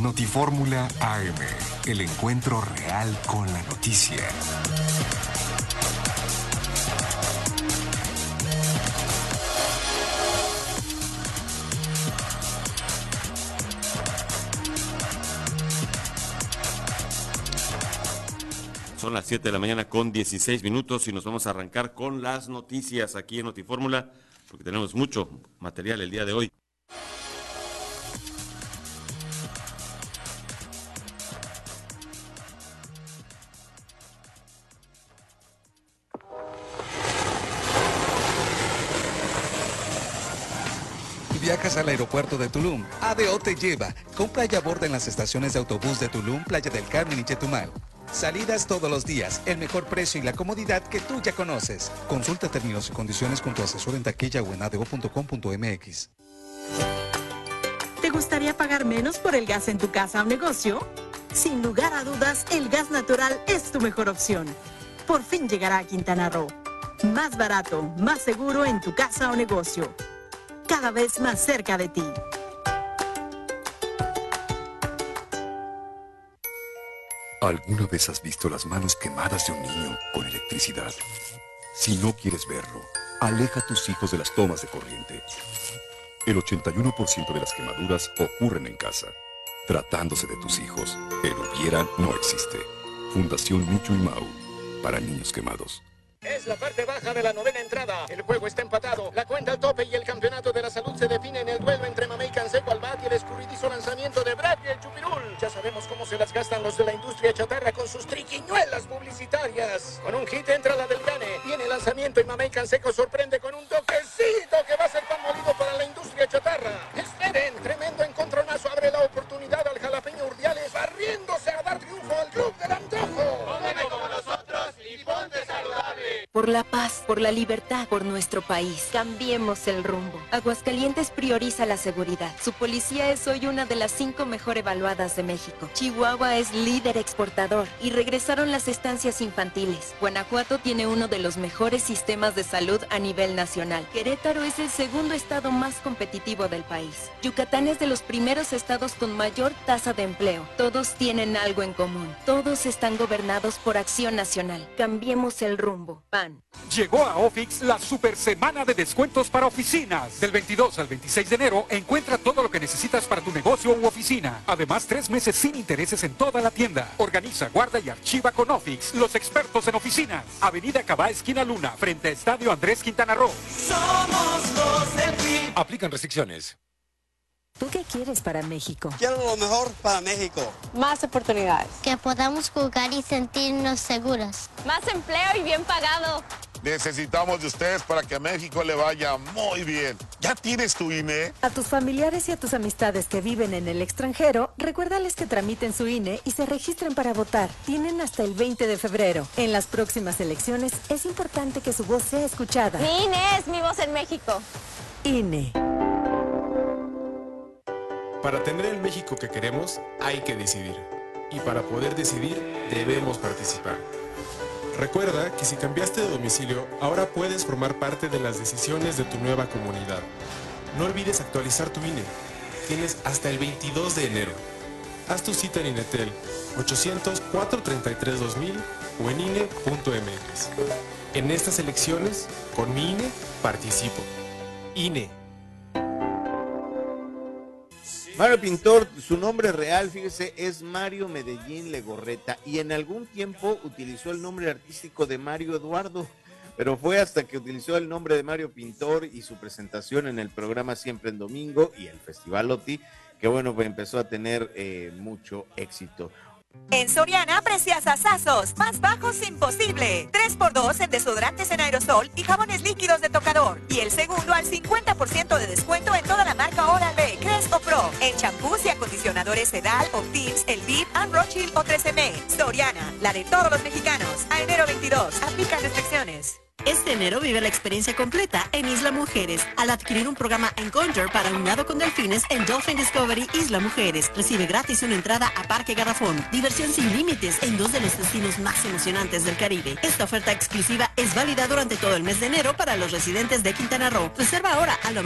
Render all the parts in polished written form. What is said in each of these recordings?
Notifórmula AM, el encuentro real con la noticia. Son las 7 de la mañana con 16 minutos y nos vamos a arrancar con las noticias aquí en Notifórmula, porque tenemos mucho material el día de hoy. Viajas al aeropuerto de Tulum. ADO te lleva. Compra y aborda en las estaciones de autobús de Tulum, Playa del Carmen y Chetumal. Salidas todos los días, el mejor precio y la comodidad que tú ya conoces. Consulta términos y condiciones con tu asesor en taquilla o en ado.com.mx. ¿Te gustaría pagar menos por el gas en tu casa o negocio? Sin lugar a dudas, el gas natural es tu mejor opción. Por fin llegará a Quintana Roo. Más barato, más seguro en tu casa o negocio. Cada vez más cerca de ti. ¿Alguna vez has visto las manos quemadas de un niño con electricidad? Si no quieres verlo, aleja a tus hijos de las tomas de corriente. El 81% de las quemaduras ocurren en casa. Tratándose de tus hijos, el hubiera no existe. Fundación Michu y Mau, para niños quemados. Es la parte baja de la novena entrada. El juego está empatado. La cuenta al tope y el campeonato de la salud se define en el duelo entre Mamey Canseco al bat y el escurridizo lanzamiento de Brad y el Chupirul. Ya sabemos cómo se las gastan los de la industria chatarra con sus triquiñuelas publicitarias. Con un hit entra la del Gane. Viene el lanzamiento y Mamey Canseco sorprende con un toquecito que va a ser pan molido para la industria chatarra. Esperen, tremendo encontronazo abre la oportunidad al jalapeño Urdiales barriéndose a dar triunfo al club del antojo. Cómeme como nosotros y ponte saludable. Por la paz, por la libertad, por nuestro país. Cambiemos el rumbo. Aguascalientes prioriza la seguridad. Su policía es hoy una de las 5 mejor evaluadas de México. Chihuahua es líder exportador y regresaron las estancias infantiles. Guanajuato tiene uno de los mejores sistemas de salud a nivel nacional. Querétaro es el segundo estado más competitivo del país. Yucatán es de los primeros estados con mayor tasa de empleo. Todos tienen algo en común. Todos están gobernados por Acción Nacional. Cambiemos el rumbo. PAN. Llegó a Ofix la super semana de descuentos para oficinas. Del 22 al 26 de enero encuentra todo lo que necesitas para tu negocio u oficina. Además, 3 meses sin intereses en toda la tienda. Organiza, guarda y archiva con Ofix, los expertos en oficinas. Avenida Cabá, esquina Luna, frente a Estadio Andrés Quintana Roo. Somos los del PRI. Aplican restricciones. ¿Tú qué quieres para México? Quiero lo mejor para México. Más oportunidades. Que podamos jugar y sentirnos seguros. Más empleo y bien pagado. Necesitamos de ustedes para que a México le vaya muy bien. ¿Ya tienes tu INE? A tus familiares y a tus amistades que viven en el extranjero, recuérdales que tramiten su INE y se registren para votar. Tienen hasta el 20 de febrero. En las próximas elecciones es importante que su voz sea escuchada. Mi INE es mi voz en México. INE. Para tener el México que queremos, hay que decidir. Y para poder decidir, debemos participar. Recuerda que si cambiaste de domicilio, ahora puedes formar parte de las decisiones de tu nueva comunidad. No olvides actualizar tu INE. Tienes hasta el 22 de enero. Haz tu cita en INETEL 800-433-2000 o en INE.mx. En estas elecciones, con mi INE, participo. INE. Mario Pintor, su nombre real, fíjese, es Mario Medellín Legorreta, y en algún tiempo utilizó el nombre artístico de Mario Eduardo, pero fue hasta que utilizó el nombre de Mario Pintor y su presentación en el programa Siempre en Domingo y el Festival Oti, que bueno, pues empezó a tener mucho éxito. En Soriana, preciosazazos, más bajos imposible. 3x2 en desodorantes en aerosol y jabones líquidos de tocador. Y el segundo al 50% de descuento en toda la marca Oral-B, Crest o Pro. En champús y acondicionadores Sedal, Optims, El Viv, Anne Rothschild o 13M. Soriana, la de todos los mexicanos. A enero 22, aplican restricciones. Este enero vive la experiencia completa en Isla Mujeres al adquirir un programa Encounter para un nado con delfines en Dolphin Discovery Isla Mujeres. Recibe gratis una entrada a Parque Garrafón. Diversión sin límites en 2 de los destinos más emocionantes del Caribe. Esta oferta exclusiva Es válida durante todo el mes de enero para los residentes de Quintana Roo. Reserva ahora al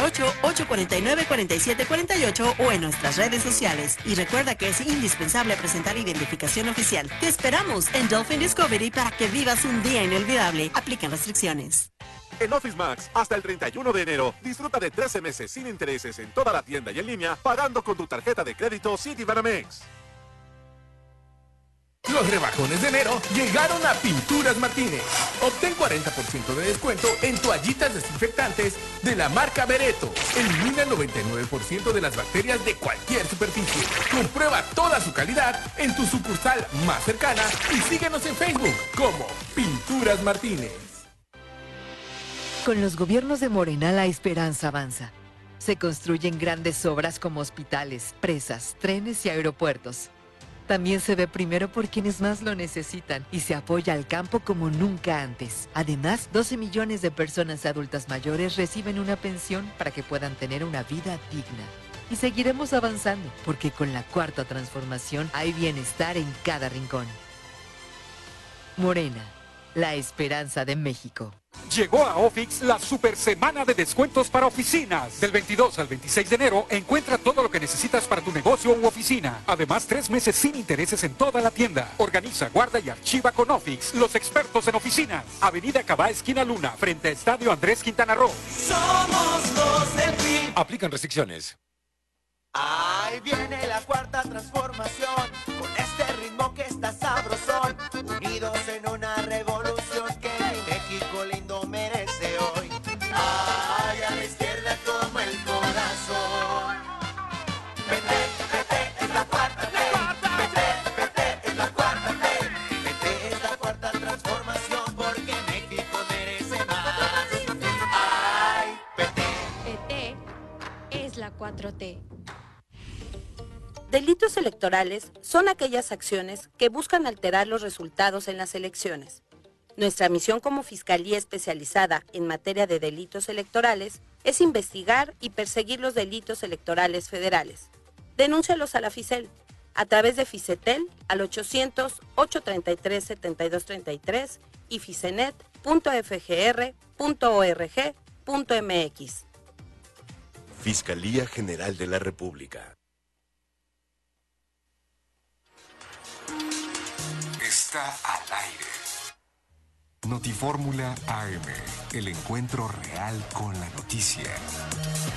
998-849-4748 o en nuestras redes sociales. Y recuerda que es indispensable presentar identificación oficial. Te esperamos en Dolphin Discovery para que vivas un día inolvidable. Aplican restricciones. En Office Max, hasta el 31 de enero, disfruta de 13 meses sin intereses en toda la tienda y en línea, pagando con tu tarjeta de crédito Citibanamex. Los rebajones de enero llegaron a Pinturas Martínez. Obtén 40% de descuento en toallitas desinfectantes de la marca Bereto. Elimina el 99% de las bacterias de cualquier superficie. Comprueba toda su calidad en tu sucursal más cercana y síguenos en Facebook como Pinturas Martínez. Con los gobiernos de Morena, la esperanza avanza. Se construyen grandes obras como hospitales, presas, trenes y aeropuertos. También se ve primero por quienes más lo necesitan y se apoya al campo como nunca antes. Además, 12 millones de personas adultas mayores reciben una pensión para que puedan tener una vida digna. Y seguiremos avanzando, porque con la Cuarta Transformación hay bienestar en cada rincón. Morena, la esperanza de México. Llegó a Ofix la super semana de descuentos para oficinas. Del 22 al 26 de enero, encuentra todo lo que necesitas para tu negocio u oficina. Además, 3 meses sin intereses en toda la tienda. Organiza, guarda y archiva con Ofix, los expertos en oficinas. Avenida Cabá, esquina Luna, frente a Estadio Andrés Quintana Roo. Somos los del PRI. Aplican restricciones. Ahí viene la Cuarta Transformación, con este ritmo que está sabrosón, unidos en una revolución que mi México lindo merece hoy. Ay, a la izquierda como el corazón. PT, PT es la cuarta T. PT, PT es la cuarta T. PT es la Cuarta Transformación porque México merece más. Ay, PT. PT es la 4T. Delitos electorales son aquellas acciones que buscan alterar los resultados en las elecciones. Nuestra misión como Fiscalía Especializada en materia de delitos electorales es investigar y perseguir los delitos electorales federales. Denúncialos a la FICEL a través de FICETEL al 800-833-7233 y ficenet.fgr.org.mx. Fiscalía General de la República. Está al aire. Notifórmula AM, el encuentro real con la noticia.